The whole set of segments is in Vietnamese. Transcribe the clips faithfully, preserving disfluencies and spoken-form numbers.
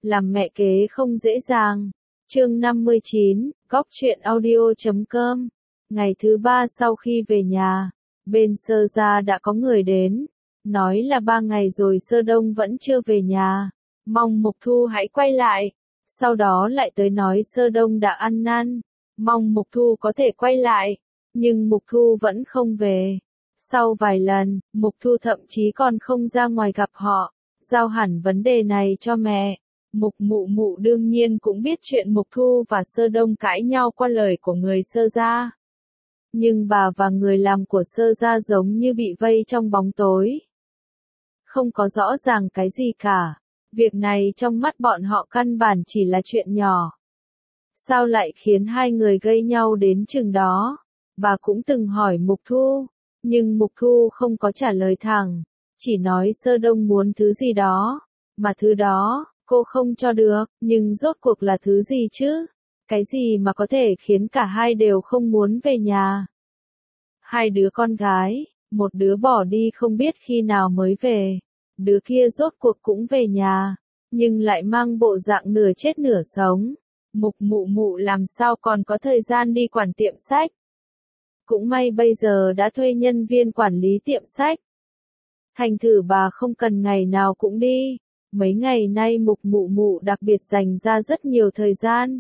làm mẹ kế không dễ dàng. Chương năm mươi chín, Góc truyện audio chấm com. Ngày thứ ba sau khi về nhà, bên Sơ gia đã có người đến, nói là ba ngày rồi Sơ Đông vẫn chưa về nhà, mong Mục Thu hãy quay lại. Sau đó lại tới nói Sơ Đông đã ăn năn, mong Mục Thu có thể quay lại, nhưng Mục Thu vẫn không về. Sau vài lần, Mục Thu thậm chí còn không ra ngoài gặp họ, giao hẳn vấn đề này cho mẹ. Mục Mụ Mụ đương nhiên cũng biết chuyện Mục Thu và Sơ Đông cãi nhau qua lời của người Sơ gia. Nhưng bà và người làm của Sơ gia giống như bị vây trong bóng tối. Không có rõ ràng cái gì cả. Việc này trong mắt bọn họ căn bản chỉ là chuyện nhỏ. Sao lại khiến hai người gây nhau đến chừng đó? Bà cũng từng hỏi Mục Thu, nhưng Mục Thu không có trả lời thẳng, chỉ nói Sơ Đông muốn thứ gì đó, mà thứ đó, cô không cho được, nhưng rốt cuộc là thứ gì chứ? Cái gì mà có thể khiến cả hai đều không muốn về nhà? Hai đứa con gái, một đứa bỏ đi không biết khi nào mới về, đứa kia rốt cuộc cũng về nhà, nhưng lại mang bộ dạng nửa chết nửa sống. Mục Mụ Mụ làm sao còn có thời gian đi quản tiệm sách? Cũng may bây giờ đã thuê nhân viên quản lý tiệm sách. Thành thử bà không cần ngày nào cũng đi. Mấy ngày nay Mục Mụ Mụ đặc biệt dành ra rất nhiều thời gian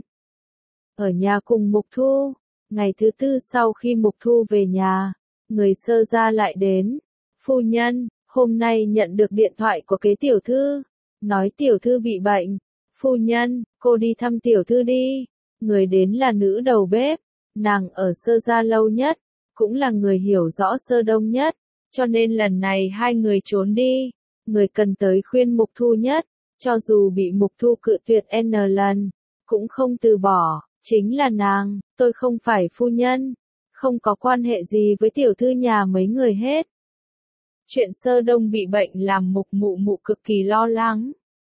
ở nhà cùng Mục Thu. Ngày thứ tư sau khi Mục Thu về nhà, người Sơ gia lại đến. Phu nhân, hôm nay nhận được điện thoại của kế tiểu thư, nói tiểu thư bị bệnh. Phu nhân, cô đi thăm tiểu thư đi. Người đến là nữ đầu bếp, nàng ở Sơ gia lâu nhất, cũng là người hiểu rõ Sơ Đông nhất, cho nên lần này hai người trốn đi. Người cần tới khuyên Mục Thu nhất, cho dù bị Mục Thu cự tuyệt n lần, cũng không từ bỏ, chính là nàng. Tôi không phải phu nhân, không có quan hệ gì với tiểu thư nhà mấy người hết. Chuyện Sơ Đông bị bệnh làm Mục Mụ Mụ cực kỳ lo lắng.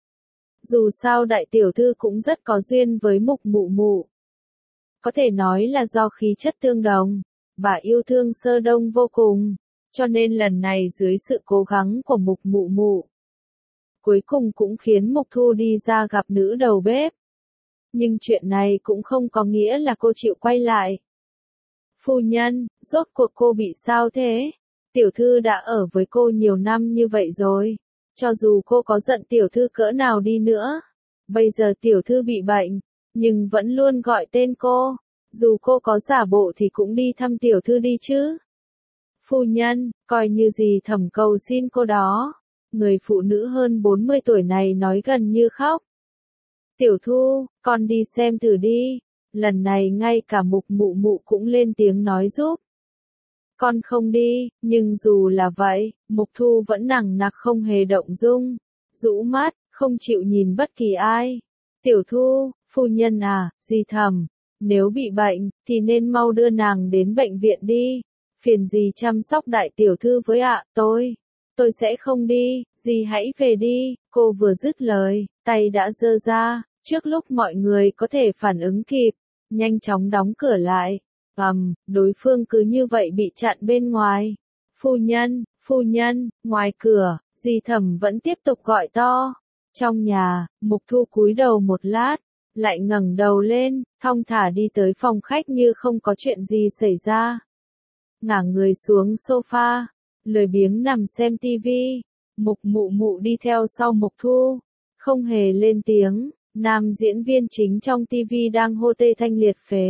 Dù sao đại tiểu thư cũng rất có duyên với Mục Mụ Mụ. Có thể nói là do khí chất tương đồng, bà yêu thương Sơ Đông vô cùng, cho nên lần này dưới sự cố gắng của Mục Mụ Mụ, cuối cùng cũng khiến Mục Thu đi ra gặp nữ đầu bếp. Nhưng chuyện này cũng không có nghĩa là cô chịu quay lại. Phu nhân, rốt cuộc cô bị sao thế? Tiểu thư đã ở với cô nhiều năm như vậy rồi. Cho dù cô có giận tiểu thư cỡ nào đi nữa, bây giờ tiểu thư bị bệnh, nhưng vẫn luôn gọi tên cô. Dù cô có giả bộ thì cũng đi thăm tiểu thư đi chứ. Phu nhân, coi như gì thẩm cầu xin cô đó. Người phụ nữ hơn bốn mươi tuổi này nói gần như khóc. Tiểu Thu, con đi xem thử đi. Lần này ngay cả Mục Mụ Mụ cũng lên tiếng nói giúp. Con không đi, nhưng dù là vậy, Mục Thu vẫn nằng nặc không hề động dung, rũ mắt, không chịu nhìn bất kỳ ai. Tiểu Thu, phu nhân à, dì thẩm, nếu bị bệnh, thì nên mau đưa nàng đến bệnh viện đi. Phiền dì chăm sóc đại tiểu thư với ạ, tôi, tôi sẽ không đi, dì hãy về đi. Cô vừa dứt lời, tay đã giơ ra, trước lúc mọi người có thể phản ứng kịp, nhanh chóng đóng cửa lại. Ầm, đối phương cứ như vậy bị chặn bên ngoài. Phu nhân, phu nhân, ngoài cửa, dì thẩm vẫn tiếp tục gọi to. Trong nhà, Mục Thu cúi đầu một lát, lại ngẩng đầu lên, thong thả đi tới phòng khách như không có chuyện gì xảy ra. Ngả người xuống sofa, lười biếng nằm xem tivi. Mục Mụ Mụ đi theo sau Mục Thu, không hề lên tiếng. Nam diễn viên chính trong tivi đang hô tê thanh liệt phế.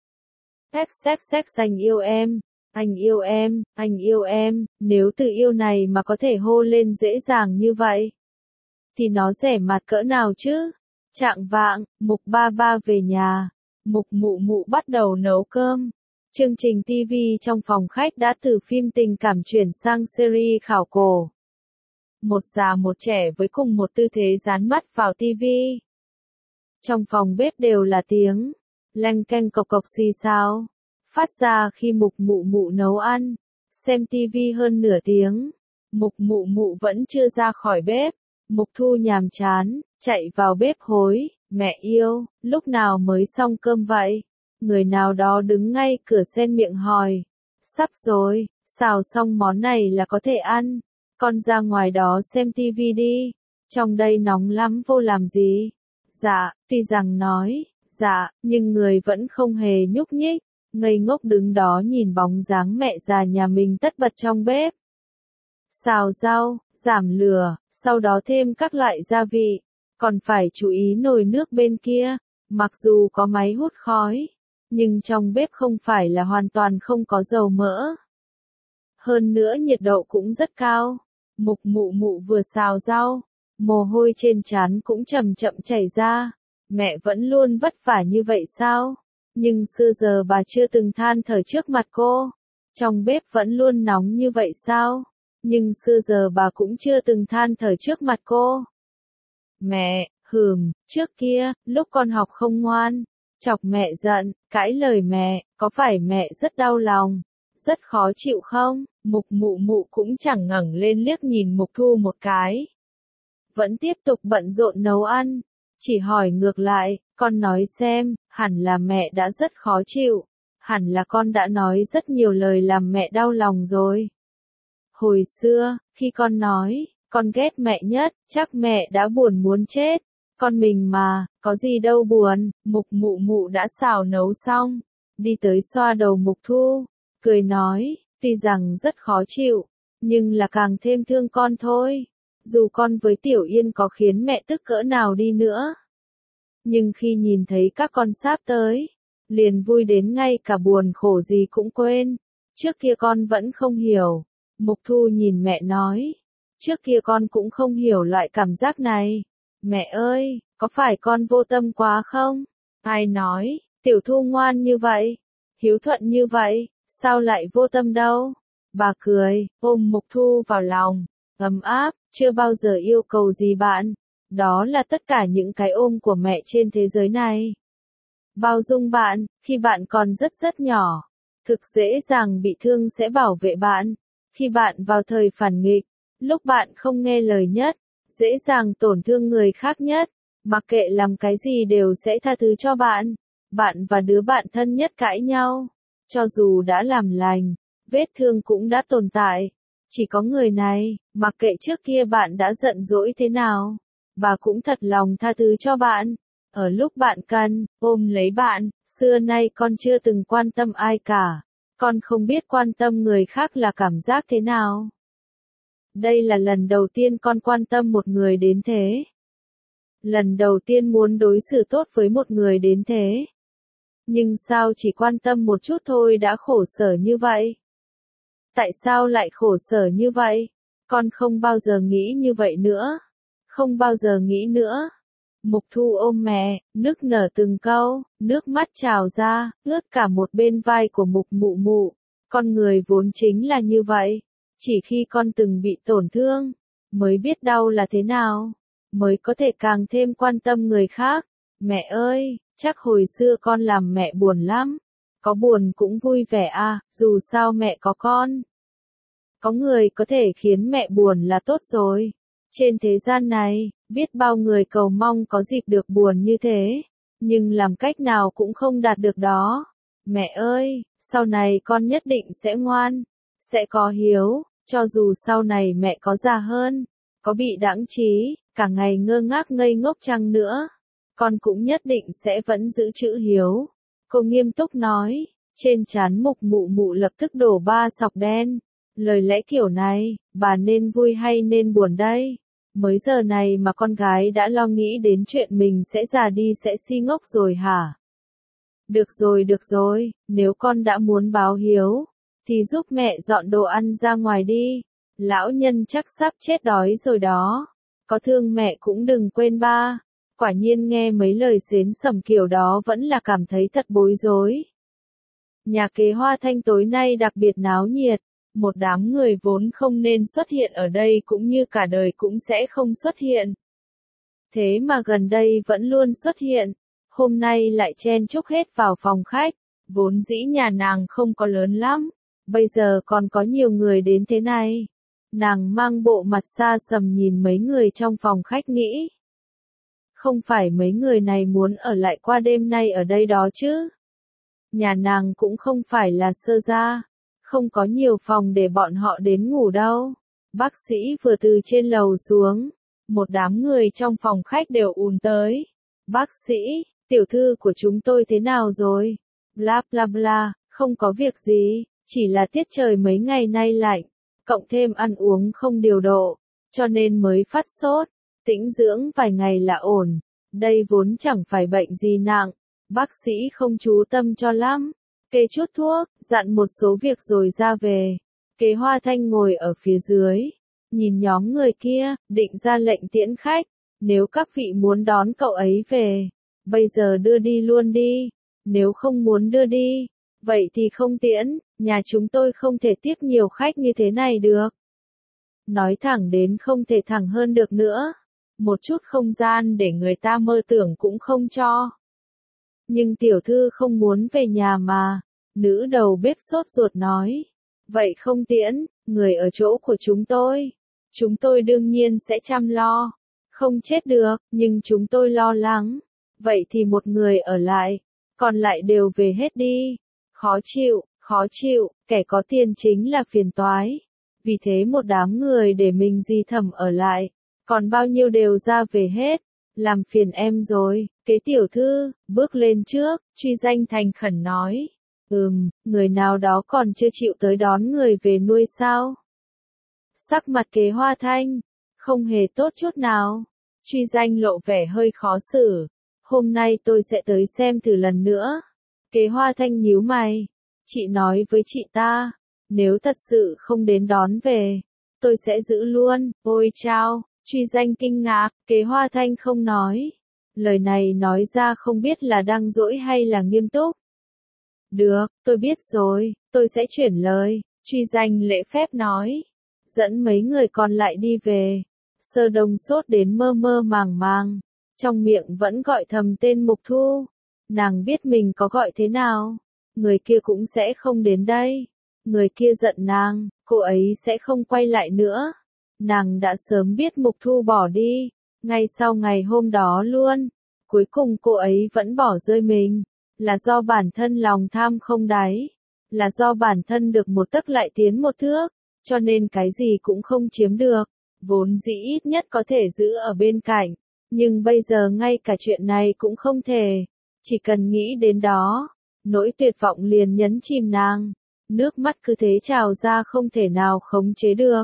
Sex sex sex anh yêu em, anh yêu em, anh yêu em. Nếu từ yêu này mà có thể hô lên dễ dàng như vậy, thì nó rẻ mạt cỡ nào chứ? Trạng vạng, Mục Ba Ba về nhà, Mục Mụ Mụ bắt đầu nấu cơm. Chương trình tivi trong phòng khách đã từ phim tình cảm chuyển sang series khảo cổ. Một già một trẻ với cùng một tư thế dán mắt vào tivi. Trong phòng bếp đều là tiếng leng keng cộc cộc xì xào phát ra khi Mục Mụ Mụ nấu ăn. Xem tivi hơn nửa tiếng, Mục Mụ Mụ vẫn chưa ra khỏi bếp. Mục Thu nhàm chán, chạy vào bếp hối, mẹ yêu, lúc nào mới xong cơm vậy? Người nào đó đứng ngay cửa xen miệng hỏi. Sắp rồi, xào xong món này là có thể ăn. Con ra ngoài đó xem tivi đi. Trong đây nóng lắm vô làm gì. Dạ, tuy rằng nói, dạ, nhưng người vẫn không hề nhúc nhích, ngây ngốc đứng đó nhìn bóng dáng mẹ già nhà mình tất bật trong bếp. Xào rau, giảm lửa, sau đó thêm các loại gia vị, còn phải chú ý nồi nước bên kia, mặc dù có máy hút khói, nhưng trong bếp không phải là hoàn toàn không có dầu mỡ. Hơn nữa nhiệt độ cũng rất cao. Mục mụ mụ vừa xào rau, mồ hôi trên trán cũng chậm chậm chảy ra. Mẹ vẫn luôn vất vả như vậy sao? Nhưng xưa giờ bà chưa từng than thở trước mặt cô. Trong bếp vẫn luôn nóng như vậy sao? Nhưng xưa giờ bà cũng chưa từng than thở trước mặt cô. Mẹ, hừm, trước kia, lúc con học không ngoan, chọc mẹ giận, cãi lời mẹ, có phải mẹ rất đau lòng, rất khó chịu không? Mục mụ mụ cũng chẳng ngẩng lên liếc nhìn Mục Thu một cái. Vẫn tiếp tục bận rộn nấu ăn, chỉ hỏi ngược lại, con nói xem, hẳn là mẹ đã rất khó chịu, hẳn là con đã nói rất nhiều lời làm mẹ đau lòng rồi. Hồi xưa, khi con nói, con ghét mẹ nhất, chắc mẹ đã buồn muốn chết. Con mình mà, có gì đâu buồn. Mục mụ mụ đã xào nấu xong, đi tới xoa đầu Mục Thu, cười nói, tuy rằng rất khó chịu, nhưng là càng thêm thương con thôi. Dù con với Tiểu Yên có khiến mẹ tức cỡ nào đi nữa, nhưng khi nhìn thấy các con sắp tới, liền vui đến ngay cả buồn khổ gì cũng quên. Trước kia con vẫn không hiểu. Mục Thu nhìn mẹ nói, trước kia con cũng không hiểu loại cảm giác này. Mẹ ơi, có phải con vô tâm quá không? Ai nói, Tiểu Thu ngoan như vậy, hiếu thuận như vậy, sao lại vô tâm đâu? Bà cười, ôm Mục Thu vào lòng, ấm áp, chưa bao giờ yêu cầu gì bạn. Đó là tất cả những cái ôm của mẹ trên thế giới này. Bao dung bạn, khi bạn còn rất rất nhỏ, thực dễ dàng bị thương sẽ bảo vệ bạn. Khi bạn vào thời phản nghịch, lúc bạn không nghe lời nhất, dễ dàng tổn thương người khác nhất, mặc kệ làm cái gì đều sẽ tha thứ cho bạn. Bạn và đứa bạn thân nhất cãi nhau, cho dù đã làm lành, vết thương cũng đã tồn tại. Chỉ có người này, mặc kệ trước kia bạn đã giận dỗi thế nào, bà cũng thật lòng tha thứ cho bạn. Ở lúc bạn cần, ôm lấy bạn. Xưa nay con chưa từng quan tâm ai cả. Con không biết quan tâm người khác là cảm giác thế nào. Đây là lần đầu tiên con quan tâm một người đến thế. Lần đầu tiên muốn đối xử tốt với một người đến thế. Nhưng sao chỉ quan tâm một chút thôi đã khổ sở như vậy? Tại sao lại khổ sở như vậy? Con không bao giờ nghĩ như vậy nữa. Không bao giờ nghĩ nữa. Mục Thu ôm mẹ, nức nở từng câu, nước mắt trào ra, ướt cả một bên vai của Mục mụ mụ. Con người vốn chính là như vậy. Chỉ khi con từng bị tổn thương, mới biết đau là thế nào, mới có thể càng thêm quan tâm người khác. Mẹ ơi, chắc hồi xưa con làm mẹ buồn lắm. Có buồn cũng vui vẻ à, dù sao mẹ có con. Có người có thể khiến mẹ buồn là tốt rồi. Trên thế gian này, biết bao người cầu mong có dịp được buồn như thế, nhưng làm cách nào cũng không đạt được đó. Mẹ ơi, sau này con nhất định sẽ ngoan, sẽ có hiếu, cho dù sau này mẹ có già hơn, có bị đãng trí, cả ngày ngơ ngác ngây ngốc chăng nữa, con cũng nhất định sẽ vẫn giữ chữ hiếu. Cô nghiêm túc nói, trên trán Mục mụ mụ lập tức đổ ba sọc đen. Lời lẽ kiểu này, bà nên vui hay nên buồn đây? Mới giờ này mà con gái đã lo nghĩ đến chuyện mình sẽ già đi sẽ si ngốc rồi hả? Được rồi được rồi, nếu con đã muốn báo hiếu, thì giúp mẹ dọn đồ ăn ra ngoài đi. Lão nhân chắc sắp chết đói rồi đó. Có thương mẹ cũng đừng quên ba. Quả nhiên nghe mấy lời xến xẩm kiểu đó vẫn là cảm thấy thật bối rối. Nhà kế Hoa Thanh tối nay đặc biệt náo nhiệt. Một đám người vốn không nên xuất hiện ở đây cũng như cả đời cũng sẽ không xuất hiện. Thế mà gần đây vẫn luôn xuất hiện. Hôm nay lại chen chúc hết vào phòng khách. Vốn dĩ nhà nàng không có lớn lắm. Bây giờ còn có nhiều người đến thế này. Nàng mang bộ mặt xa sầm nhìn mấy người trong phòng khách nghĩ. Không phải mấy người này muốn ở lại qua đêm nay ở đây đó chứ. Nhà nàng cũng không phải là sơ gia. Không có nhiều phòng để bọn họ đến ngủ đâu. Bác sĩ vừa từ trên lầu xuống. Một đám người trong phòng khách đều ùn tới. Bác sĩ, tiểu thư của chúng tôi thế nào rồi? Bla bla bla, không có việc gì, chỉ là tiết trời mấy ngày nay lạnh, cộng thêm ăn uống không điều độ, cho nên mới phát sốt, tĩnh dưỡng vài ngày là ổn, đây vốn chẳng phải bệnh gì nặng, bác sĩ không chú tâm cho lắm, kê chút thuốc, dặn một số việc rồi ra về. Kế Hoa Thanh ngồi ở phía dưới, nhìn nhóm người kia, định ra lệnh tiễn khách, nếu các vị muốn đón cậu ấy về, bây giờ đưa đi luôn đi, nếu không muốn đưa đi, vậy thì không tiễn, nhà chúng tôi không thể tiếp nhiều khách như thế này được. Nói thẳng đến không thể thẳng hơn được nữa, một chút không gian để người ta mơ tưởng cũng không cho. Nhưng tiểu thư không muốn về nhà mà, nữ đầu bếp sốt ruột nói. Vậy không tiễn, người ở chỗ của chúng tôi. Chúng tôi đương nhiên sẽ chăm lo. Không chết được, nhưng chúng tôi lo lắng. Vậy thì một người ở lại, còn lại đều về hết đi. Khó chịu, khó chịu, kẻ có tiền chính là phiền toái. Vì thế một đám người để mình Di Thẩm ở lại, còn bao nhiêu đều ra về hết. Làm phiền em rồi, kế tiểu thư, bước lên trước, truy danh thành khẩn nói. Ừm, người nào đó còn chưa chịu tới đón người về nuôi sao? Sắc mặt Kế Hoa Thanh, không hề tốt chút nào. Truy danh lộ vẻ hơi khó xử. Hôm nay tôi sẽ tới xem thử lần nữa. Kế Hoa Thanh nhíu mày. Chị nói với chị ta, nếu thật sự không đến đón về, tôi sẽ giữ luôn. Ôi chao, truy danh kinh ngạc, Kế Hoa Thanh không nói. Lời này nói ra không biết là đang dỗi hay là nghiêm túc. Được, tôi biết rồi, tôi sẽ chuyển lời, truy danh lễ phép nói. Dẫn mấy người còn lại đi về. Sơ Đông sốt đến mơ mơ màng màng, trong miệng vẫn gọi thầm tên Mục Thu. Nàng biết mình có gọi thế nào, người kia cũng sẽ không đến đây. Người kia giận nàng, cô ấy sẽ không quay lại nữa. Nàng đã sớm biết Mục Thu bỏ đi, ngay sau ngày hôm đó luôn. Cuối cùng cô ấy vẫn bỏ rơi mình. Là do bản thân lòng tham không đáy, là do bản thân được một tấc lại tiến một thước, cho nên cái gì cũng không chiếm được, vốn dĩ ít nhất có thể giữ ở bên cạnh, nhưng bây giờ ngay cả chuyện này cũng không thể, chỉ cần nghĩ đến đó, nỗi tuyệt vọng liền nhấn chìm nàng, nước mắt cứ thế trào ra không thể nào khống chế được.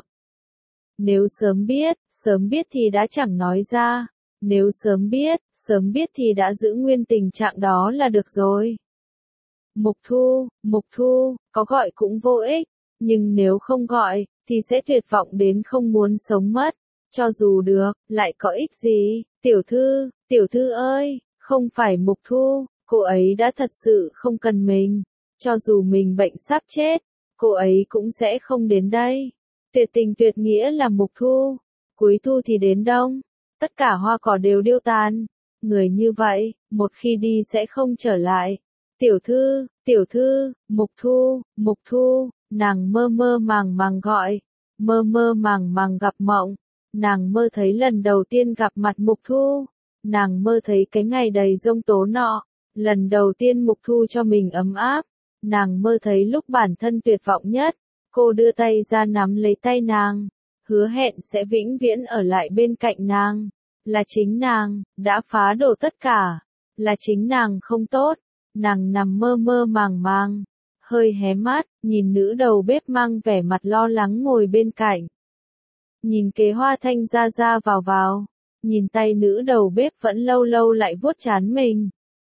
Nếu sớm biết, sớm biết thì đã chẳng nói ra. Nếu sớm biết, sớm biết thì đã giữ nguyên tình trạng đó là được rồi. Mục Thu, Mục Thu, có gọi cũng vô ích, nhưng nếu không gọi, thì sẽ tuyệt vọng đến không muốn sống mất. Cho dù được, lại có ích gì? Tiểu thư, tiểu thư ơi, không phải Mục Thu, cô ấy đã thật sự không cần mình. Cho dù mình bệnh sắp chết, cô ấy cũng sẽ không đến đây. Tuyệt tình tuyệt nghĩa là Mục Thu, cuối thu thì đến đông. Tất cả hoa cỏ đều điêu tàn. Người như vậy, một khi đi sẽ không trở lại. Tiểu thư, tiểu thư, Mục Thu, Mục Thu, nàng mơ mơ màng màng gọi. Mơ mơ màng màng gặp mộng. Nàng mơ thấy lần đầu tiên gặp mặt Mục Thu. Nàng mơ thấy cái ngày đầy giông tố nọ. Lần đầu tiên Mục Thu cho mình ấm áp. Nàng mơ thấy lúc bản thân tuyệt vọng nhất. Cô đưa tay ra nắm lấy tay nàng. Hứa hẹn sẽ vĩnh viễn ở lại bên cạnh nàng. Là chính nàng, đã phá đổ tất cả. Là chính nàng không tốt. Nàng nằm mơ mơ màng màng. Hơi hé mắt, nhìn nữ đầu bếp mang vẻ mặt lo lắng ngồi bên cạnh. Nhìn Kế Hoa Thanh ra ra vào vào. Nhìn tay nữ đầu bếp vẫn lâu lâu lại vuốt trán mình.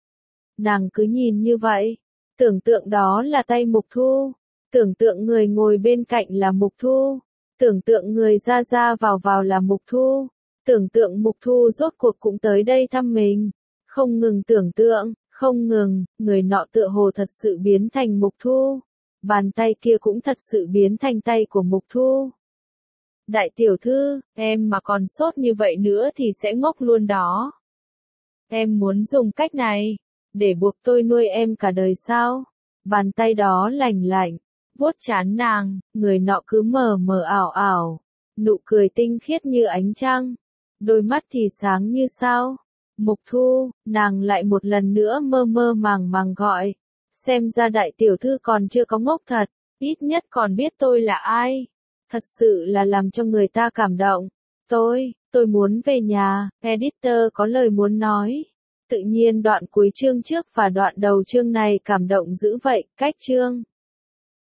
Nàng cứ nhìn như vậy. Tưởng tượng đó là tay Mục Thu. Tưởng tượng người ngồi bên cạnh là Mục Thu. Tưởng tượng người ra ra vào vào là Mục Thu. Tưởng tượng Mục Thu rốt cuộc cũng tới đây thăm mình. Không ngừng tưởng tượng, không ngừng, người nọ tựa hồ thật sự biến thành Mục Thu. Bàn tay kia cũng thật sự biến thành tay của Mục Thu. Đại tiểu thư, em mà còn sốt như vậy nữa thì sẽ ngốc luôn đó. Em muốn dùng cách này, để buộc tôi nuôi em cả đời sao? Bàn tay đó lành lạnh, vuốt trán nàng, người nọ cứ mờ mờ ảo ảo, nụ cười tinh khiết như ánh trăng, đôi mắt thì sáng như sao. Mục Thu, nàng lại một lần nữa mơ mơ màng màng gọi, xem ra đại tiểu thư còn chưa có ngốc thật, ít nhất còn biết tôi là ai. Thật sự là làm cho người ta cảm động. Tôi, tôi muốn về nhà, editor có lời muốn nói. tự nhiên đoạn cuối chương trước và đoạn đầu chương này cảm động dữ vậy, cách chương